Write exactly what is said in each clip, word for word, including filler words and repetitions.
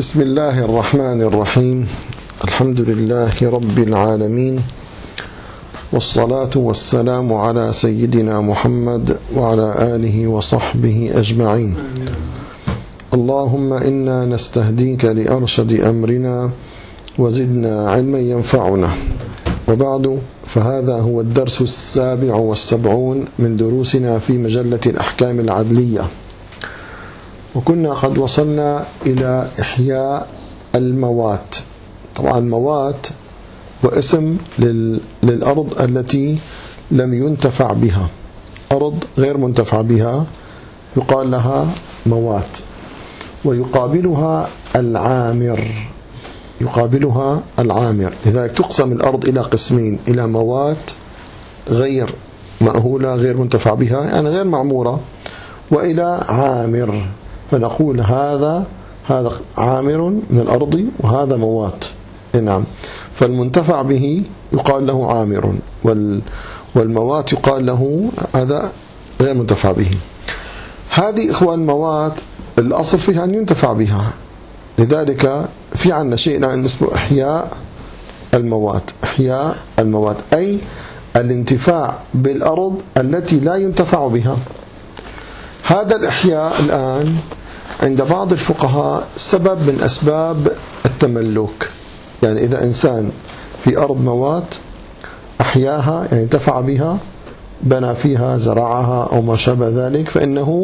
بسم الله الرحمن الرحيم. الحمد لله رب العالمين، والصلاة والسلام على سيدنا محمد وعلى آله وصحبه أجمعين. اللهم إنا نستهديك لأرشد أمرنا وزدنا علما ينفعنا. وبعد، فهذا هو الدرس السابع والسبعون من دروسنا في مجلة الأحكام العدلية، وكنا قد وصلنا إلى إحياء الموات. طبعا موات واسم للأرض التي لم ينتفع بها، أرض غير منتفع بها يقال لها موات، ويقابلها العامر يقابلها العامر لذلك تقسم الأرض إلى قسمين: إلى موات غير مأهولة غير منتفع بها يعني غير معمورة، وإلى عامر، فنقول هذا هذا عامر من الأرض وهذا موات. نعم، فالمنتفع به يقال له عامر، والموات يقال له هذا غير منتفع به. هذه إخوان الموات الأصل فيها أن ينتفع بها، لذلك في عنا شيء اسمه إحياء الموات. إحياء الموات أي الانتفاع بالأرض التي لا ينتفع بها. هذا الإحياء الآن عند بعض الفقهاء سبب من أسباب التملك، يعني إذا إنسان في أرض موات أحياها يعني انتفع بها، بنى فيها، زرعها أو ما شابه ذلك، فإنه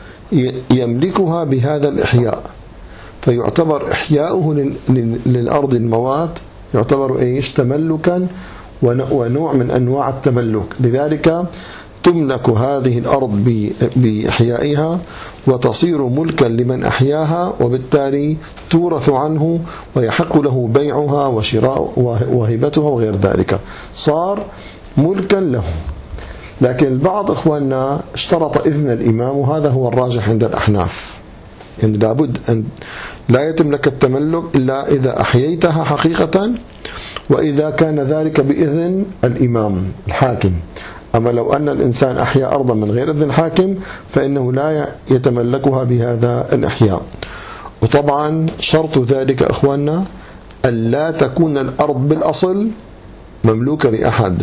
يملكها بهذا الإحياء، فيعتبر إحياؤه للأرض الموات يعتبر إيش؟ تملكا ونوع من أنواع التملك. لذلك تملك هذه الأرض بإحيائها وتصير ملكا لمن أحياها، وبالتالي تورث عنه ويحق له بيعها وشراء وهبتها وغير ذلك، صار ملكا له. لكن البعض إخواننا اشترط إذن الإمام، وهذا هو الراجح عند الأحناف، يعني لابد أن لا يتم لك التملك إلا إذا أحييتها حقيقة، وإذا كان ذلك بإذن الإمام الحاكم. أما لو أن الإنسان أحيا أرضا من غير إذن الحاكم فإنه لا يتملكها بهذا الإحياء. وطبعا شرط ذلك إخواننا أن لا تكون الأرض بالأصل مملوكة لأحد.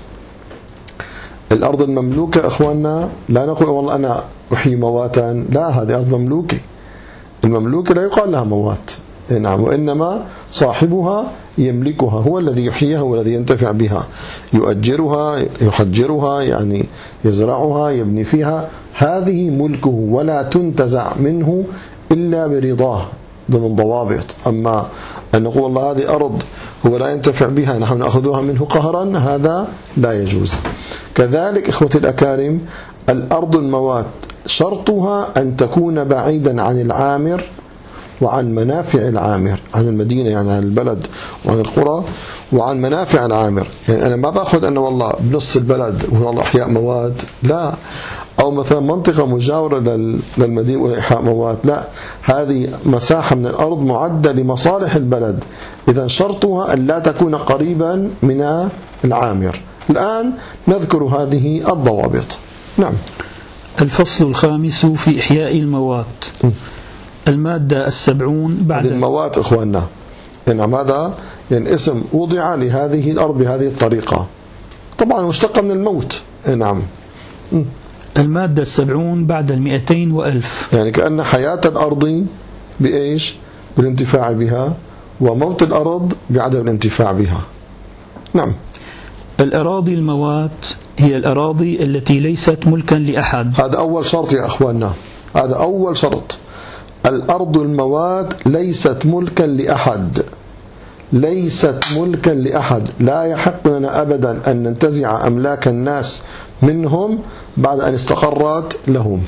الأرض المملوكة إخواننا لا نقول والله أنا أحيي مواتا، لا، هذه أرض مملوكة. المملوكة لا يقال لها موات، نعم، وإنما صاحبها يملكها، هو الذي يحييها والذي ينتفع بها، يؤجرها، يحجرها، يعني يزرعها، يبني فيها، هذه ملكه ولا تنتزع منه إلا برضاه ضمن ضوابط. أما أن نقول والله هذه أرض هو لا ينتفع بها نحن نأخذها منه قهرا، هذا لا يجوز. كذلك إخوة الأكارم، الأرض الموات شرطها أن تكون بعيدا عن العامر وعن منافع العامر، عن المدينة يعني عن البلد وعن القرى وعن منافع العامر. يعني أنا ما بأخذ أنه والله بنص البلد والله إحياء مواد، لا، أو مثلا منطقة مجاورة للمدينة وإحياء مواد، لا، هذه مساحة من الأرض معدة لمصالح البلد، إذا شرطها أن لا تكون قريبا من العامر. الآن نذكر هذه الضوابط. نعم. الفصل الخامس في إحياء الموات. المادة السبعون بعد الموات إخواننا، يعني هذا يعني اسم وضع لهذه الأرض بهذه الطريقة، طبعا مشتقة من الموت. نعم. المادة السبعون بعد المئتين وألف، يعني كأن حياة الأرض بإيش؟ بالانتفاع بها، وموت الأرض بعدم الانتفاع بها. نعم. الأراضي الموات هي الأراضي التي ليست ملكا لأحد. هذا أول شرط يا أخواننا، هذا أول شرط. الأرض الموات ليست ملكا لأحد، ليست ملكا لأحد، لا يحق لنا أبدا أن ننتزع أملاك الناس منهم بعد أن استقرت لهم.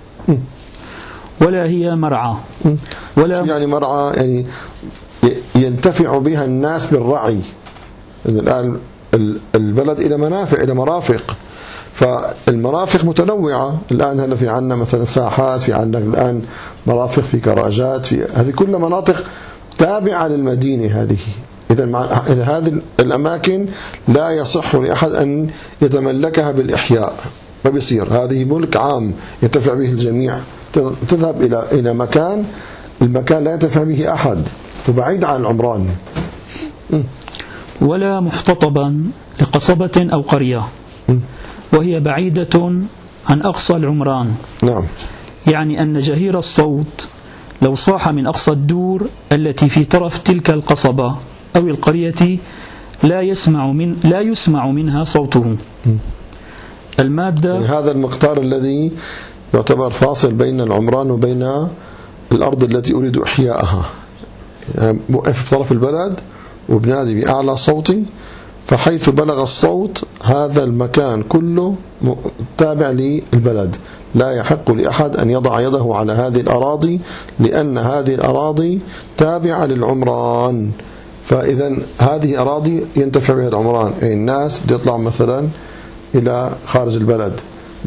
ولا هي مرعى، ولا يعني مرعى يعني ينتفع بها الناس بالرعي. الآن البلد إلى منافع، إلى مرافق، فالمرافق متنوعة. الآن هلا في عنا مثلا ساحات، في عندك الآن مرافق، في كراجات، في هذه كل مناطق تابعة للمدينة هذه. إذا إذا هذه الأماكن لا يصح لأحد أن يتملكها بالإحياء، ما بيصير، هذه ملك عام ينتفع به الجميع. تذهب إلى إلى مكان المكان لا ينتفع به أحد وبعيد عن العمران. ولا محتطبا لقصبة أو قرية وهي بعيدة عن أقصى العمران. نعم. يعني أن جهير الصوت لو صاح من أقصى الدور التي في طرف تلك القصبة أو القرية لا يسمع من لا يسمع منها صوته. المادة يعني هذا المقدار الذي يعتبر فاصل بين العمران وبين الأرض التي أريد إحياءها، يعني وقف في طرف البلد وبنادي بأعلى صوتي، فحيث بلغ الصوت هذا المكان كله تابع للبلد، لا يحق لأحد أن يضع يده على هذه الأراضي لأن هذه الأراضي تابعة للعمران. فإذا هذه أراضي ينتفع بها العمران، يعني الناس بيطلعوا مثلا إلى خارج البلد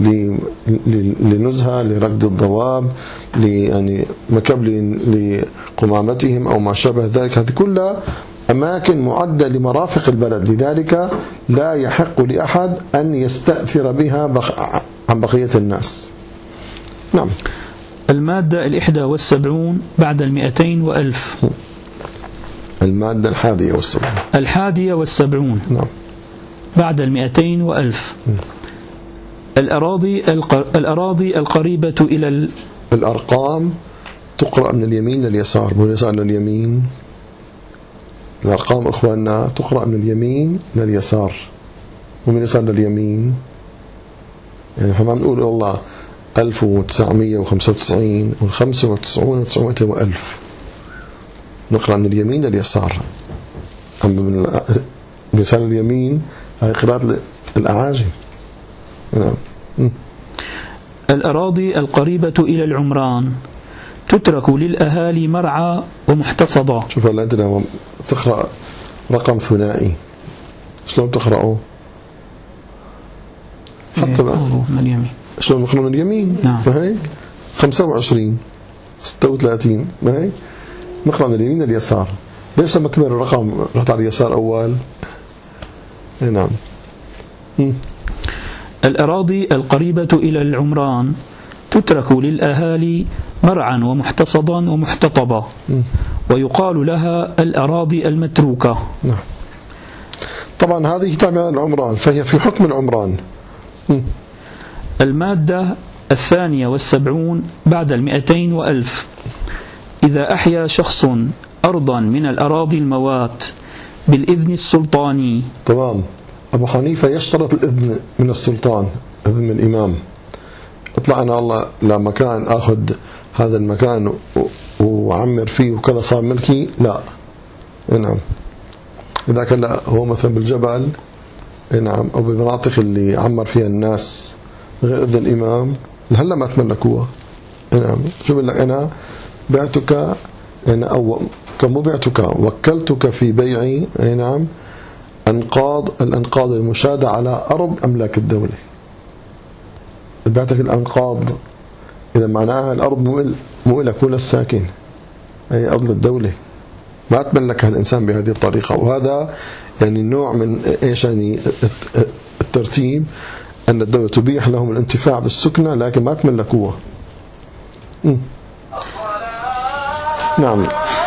لنزهة، لركض الضواب، يعني مكب لقمامتهم أو ما شابه ذلك، هذه كلها أماكن معدة لمرافق البلد، لذلك لا يحق لأحد أن يستأثر بها بخ... عن بقية الناس. نعم. المادة الإحدى والسبعون بعد المئتين وألف. المادة الحادية والسبعون. الحادية والسبعون. نعم. بعد المئتين وألف. م. الأراضي القر... الأراضي القريبة إلى ال... الأرقام تقرأ من اليمين لليسار، من اليسار لليمين. الأرقام إخواننا تقرأ من اليمين لليسار ومن اليسار لليمين. يعني فما بنقول والله ألف وتسعمية وخمسة وتسعين وخمسة وتسعون وتسعمائة وألف، نقرأ من اليمين لليسار. أما من اليسار لليمين هذه قراءة الأعاجم. نعم. الأراضي القريبة إلى العمران تترك للأهالي مرعى ومحتصدة. شوف هلا أنت لما تقرأ رقم ثنائي شلون تقرأه؟ حتى بقى من اليمين شلون نقرأ من اليمين؟ نعم. ما هيك خمسة وعشرين ستة وثلاثين، ما هيك نقرأ من اليمين لليسار. ليش لما كبر الرقم رحت على اليسار أول؟ نعم. م. الأراضي القريبة إلى العمران تترك للأهالي مرعا ومحتصدا ومحتطبا، ويقال لها الأراضي المتروكة. نعم. طبعا هذه تابعة للعمران فهي في حكم العمران. م. المادة الثانية والسبعون بعد المئتين وألف. إذا أحيا شخص أرضا من الأراضي الموات بالإذن السلطاني. تمام. أبو حنيفة يشترط الإذن من السلطان، إذن من الإمام. اطلع أنا الله لمكان أخذ هذا المكان وعمر فيه وكذا صار ملكي، لا. نعم. إذا كان لا هو مثلا بالجبل، نعم، أو بالمناطق اللي عمر فيها الناس غير إذن الإمام، هلا ما تملكوها. نعم. شو بقول لك أنا بعتك، أنا أو كم بعتك وكلتك في بيعي، نعم، أنقاض الأنقاض المشاة على أرض أملاك الدولة. بعتك الأنقاض، إذا معناها الأرض مو لك ولا الساكن، أي أرض الدولة، ما تملكها الإنسان بهذه الطريقة. وهذا يعني نوع من إيش يعني الترتيب، أن الدولة تبيح لهم الانتفاع بالسكنة لكن ما تملكوها. م. نعم.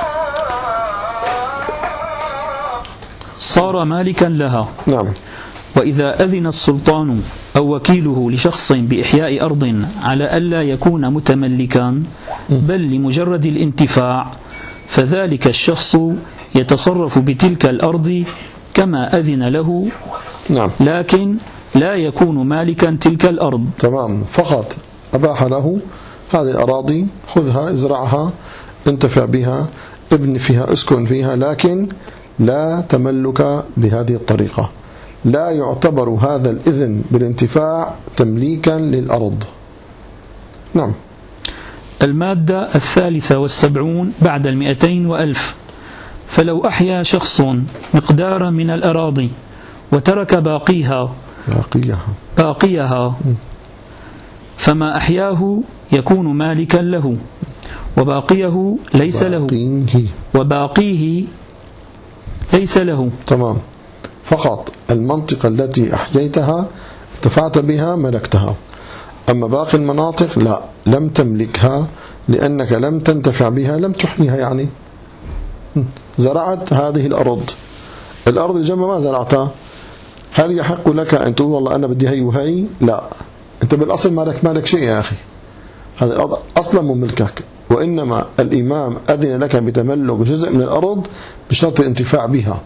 صار مالكا لها. نعم. وإذا أذن السلطان أو وكيله لشخص بإحياء أرض على ألا يكون متملكا بل لمجرد الانتفاع، فذلك الشخص يتصرف بتلك الأرض كما أذن له. نعم. لكن لا يكون مالكا تلك الأرض. تمام. فقط أباح له هذه الأراضي، خذها ازرعها انتفع بها ابن فيها اسكن فيها، لكن لا تملك بهذه الطريقة. لا يعتبر هذا الإذن بالانتفاع تمليكا للأرض. نعم. المادة الثالثة والسبعون بعد المئتين وألف. فلو أحيا شخص مقدارا من الأراضي وترك باقيها باقيها باقيها فما أحياه يكون مالكا له، وباقيه ليس له وباقيه ليس له. تمام. فقط المنطقة التي أحييتها انتفعت بها ملكتها، أما باقي المناطق لا، لم تملكها لأنك لم تنتفع بها، لم تحييها. يعني زرعت هذه الأرض، الأرض الجنب ما زرعتها، هل يحق لك أن تقول والله أنا بدي هي وهي؟ لا، أنت بالأصل مالك مالك شيء يا أخي، هذه الأرض أصلا مملكك، وإنما الإمام أذن لك بتملك جزء من الأرض بشرط الانتفاع بها.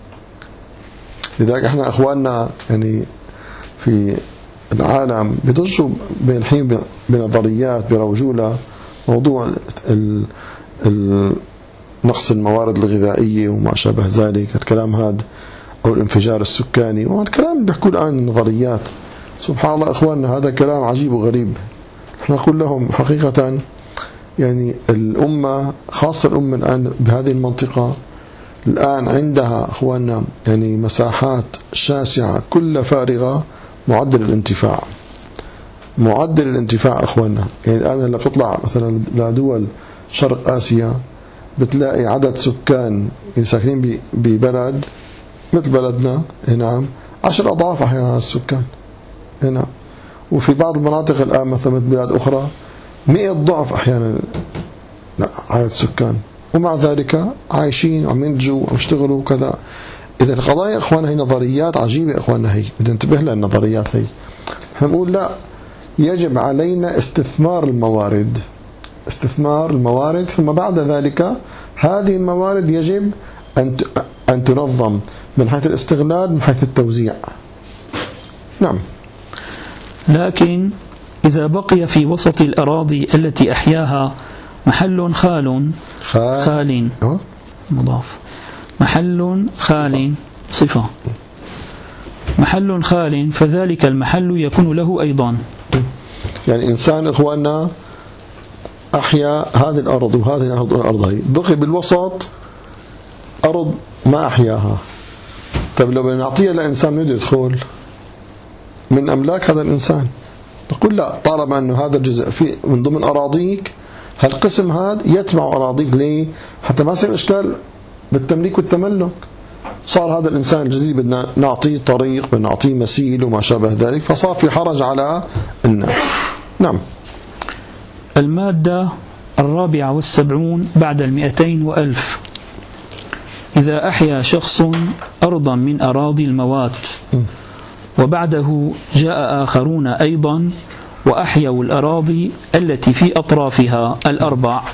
لذلك احنا أخواننا يعني في العالم بيضجوا بين الحين بنظريات برجولة موضوع ال ال نقص الموارد الغذائية وما شابه ذلك، الكلام هذا أو الانفجار السكاني، والكلام اللي بيحكوا الآن النظريات. سبحان الله إخواننا، هذا كلام عجيب وغريب. احنا نقول لهم حقيقة يعني الأمة، خاصة الأمة الآن بهذه المنطقة الآن عندها أخواننا يعني مساحات شاسعة كلها فارغة، معدل الانتفاع معدل الانتفاع أخواننا. يعني الآن لما بتطلع مثلا لدول شرق آسيا بتلاقي عدد سكان ساكنين ببلد مثل بلدنا، نعم، عشر أضعاف أحيانا السكان، نعم. وفي بعض المناطق الآن مثلا مثل بلاد أخرى مئة ضعف أحيانا عدد السكان، ومع ذلك عايشين وعم ينتجوا وعم يشتغلوا وكذا. إذا القضايا إخواننا هي نظريات عجيبة إخواننا، هي بدنا ننتبه لها النظريات هي. احنا نقول لا، يجب علينا استثمار الموارد، استثمار الموارد، ثم بعد ذلك هذه الموارد يجب أن أن تنظم من حيث الاستغلال من حيث التوزيع. نعم. لكن إذا بقي في وسط الأراضي التي أحياها محل خال خال, خال مضاف محل خال صفة محل خال، فذلك المحل يكون له أيضا. يعني إنسان إخواننا أحيا هذه الأرض وهذه الأرض والأرض هي، بقي بالوسط أرض ما أحياها. طيب لو بنعطيها لإنسان بده يدخل من أملاك هذا الإنسان، نقول لا، طالما أنه هذا الجزء في من ضمن أراضيك، هالقسم هذا يتبع أراضيك. ليه؟ حتى ما يصير إشكال بالتمليك والتملك. صار هذا الإنسان الجديد بدنا نعطيه طريق، بدنا نعطيه مسيل وما شابه ذلك، فصار في حرج على الناس. نعم. المادة الرابعة والسبعون بعد المئتين وألف. إذا أحيا شخص أرضا من أراضي الموات وبعده جاء آخرون أيضا وأحيوا الأراضي التي في أطرافها الأربع،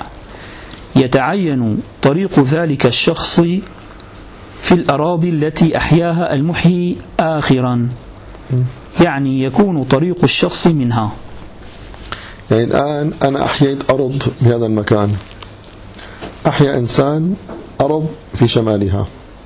يتعين طريق ذلك الشخص في الأراضي التي أحياها المحيي آخرا، يعني يكون طريق الشخص منها. يعني الآن أنا أحييت أرض في هذا المكان، أحيا إنسان أرض في شمالها،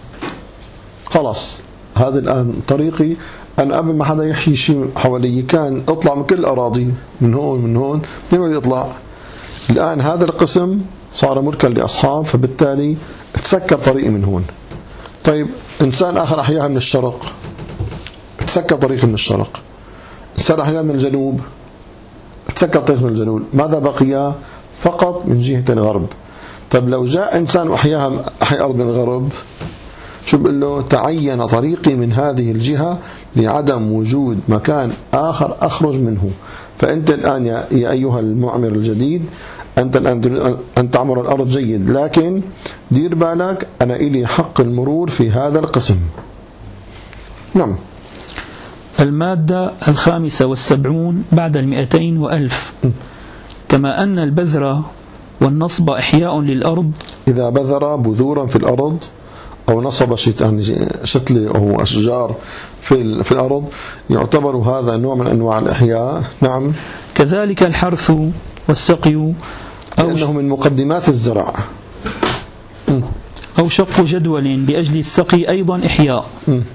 خلاص هذا الآن طريقي. أنا قبل ما حدا يحيي شيء حوالي كان أطلع من كل الأراضي، من هون من هون من وين يطلع. الآن هذا القسم صار ملكا لأصحاب، فبالتالي تسكر طريقي من هون. طيب إنسان آخر أحياها من الشرق، تسكر طريقي من الشرق. إنسان أحياها من الجنوب، تسكر طريقي من الجنوب. ماذا بقي؟ فقط من جهة الغرب. طيب لو جاء إنسان وأحياها أحيا أرض من الغرب، شو بقول له؟ تعين طريقي من هذه الجهة لعدم وجود مكان آخر أخرج منه. فأنت الآن يا, يا أيها المعمر الجديد، أنت الآن أن تعمر الأرض جيد، لكن دير بالك أنا إلي حق المرور في هذا القسم. نعم. المادة الخامسة والسبعون بعد المئتين وألف. كما أن البذر والنصب إحياء للأرض، إذا بذر بذورا في الأرض أو نصب شتلة أو أشجار في في الأرض، يعتبر هذا نوع من أنواع الإحياء. نعم. كذلك الحرث والسقي، أو لأنه من مقدمات الزرع، أو شق جدول لأجل السقي أيضا إحياء.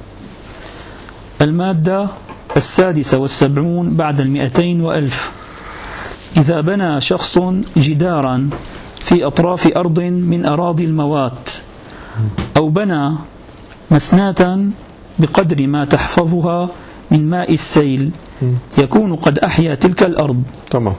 المادة السادسة والسبعون بعد المئتين وألف. إذا بنى شخص جدارا في أطراف أرض من أراضي الموات، أو بنى مسناة بقدر ما تحفظها من ماء السيل، يكون قد أحيا تلك الأرض. تمام.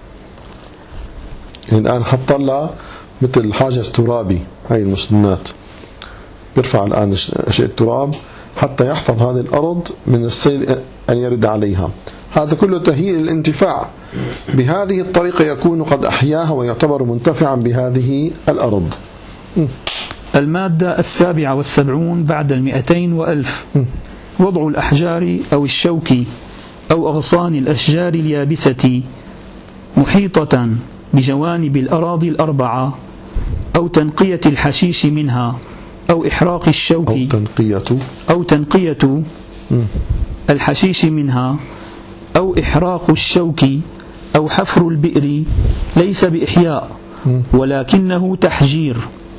الآن حط لها مثل حاجز ترابي، هاي المسنات بيرفع الآن شيء التراب حتى يحفظ هذه الأرض من السيل أن يرد عليها. هذا كله تهيئ للانتفاع بهذه الطريقة، يكون قد أحياها ويعتبر منتفعا بهذه الأرض. المادة السابعة والسبعون بعد المئتين وألف، وضع الأحجار أو الشوك أو أغصان الأشجار اليابسة محيطة بجوانب الأراضي الأربعة، أو تنقية الحشيش منها، أو إحراق الشوك أو تنقية أو تنقية الحشيش منها، أو إحراق الشوك، أو حفر البئر، ليس بإحياء ولكنه تحجير.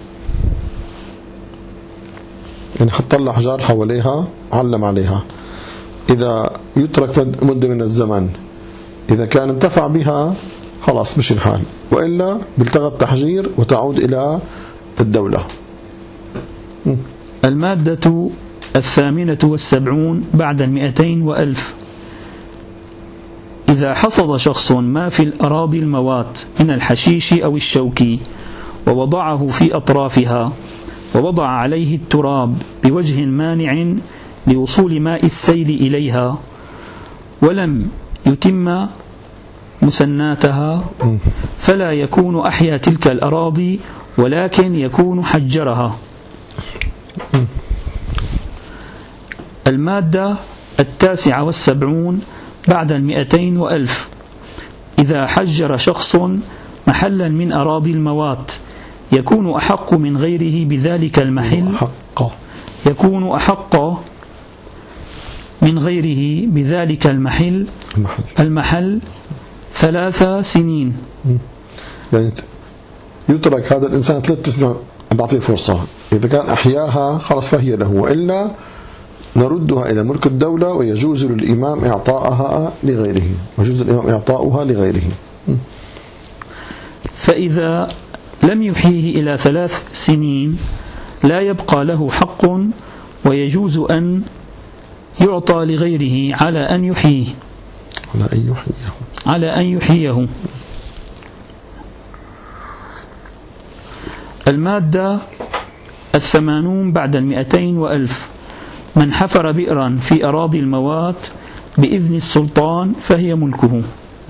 يعني حط الأحجار حواليها، علم عليها، إذا يترك مدة من الزمن إذا كان انتفع بها خلاص مش الحال، وإلا بيلتغى التحجير وتعود إلى الدولة. المادة الثامنة والسبعون بعد المئتين وألف، إذا حصد شخص ما في الأراضي الموات من الحشيش أو الشوك ووضعه في أطرافها، ووضع عليه التراب بوجه مانع لوصول ماء السيل إليها، ولم يتم مسناتها، فلا يكون أحيا تلك الأراضي ولكن يكون حجرها. المادة التاسعة والسبعون بعد المئتين وألف، إذا حجر شخص محلا من أراضي الموات يكون أحق من غيره بذلك المحل يكون أحق من غيره بذلك المحل المحل ثلاث سنين. يعني يترك هذا الإنسان ثلاث سنين، بعطيه فرصة، إذا كان أحياها خلاص فهي له، وإلا نردها إلى ملك الدولة، ويجوز للإمام إعطاءها لغيره ويجوز للإمام إعطاؤها لغيره. فإذا لم يحيه إلى ثلاث سنين لا يبقى له حق، ويجوز أن يعطى لغيره على أن يحييه على أن يحييه على أن يحييه. المادة الثمانون بعد المئتين وألف، من حفر بئرا في أراضي الموات بإذن السلطان فهي ملكه.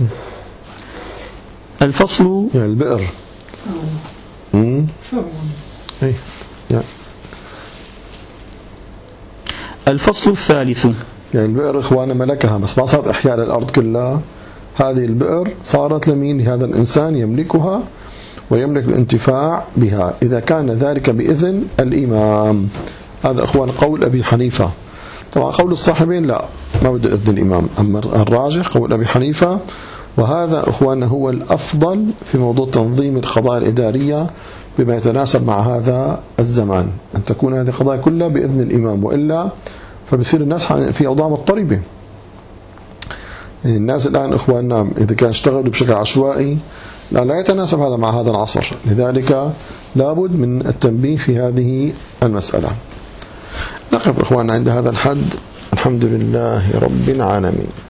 الفصل يعني البئر امم اي يعني الفصل الثالث، يعني البئر إخوانا ملكها، بس ما صارت إحياء للأرض كلها، هذه البئر صارت لمين؟ هذا الإنسان يملكها ويملك الانتفاع بها إذا كان ذلك بإذن الإمام. هذا أخوان قول أبي حنيفة. طبعا قول الصاحبين لا، ما بده إذن الإمام، أما الراجح قول أبي حنيفة، وهذا أخوان هو الأفضل في موضوع تنظيم القضايا الإدارية بما يتناسب مع هذا الزمان، أن تكون هذه القضايا كلها بإذن الإمام، وإلا فبصير الناس في أوضاع مضطربة. يعني الناس الآن إخواننا إذا كان اشتغلوا بشكل عشوائي لا, لا يتناسب هذا مع هذا العصر، لذلك لابد من التنبيه في هذه المسألة. نقف إخواننا عند هذا الحد. الحمد لله رب العالمين.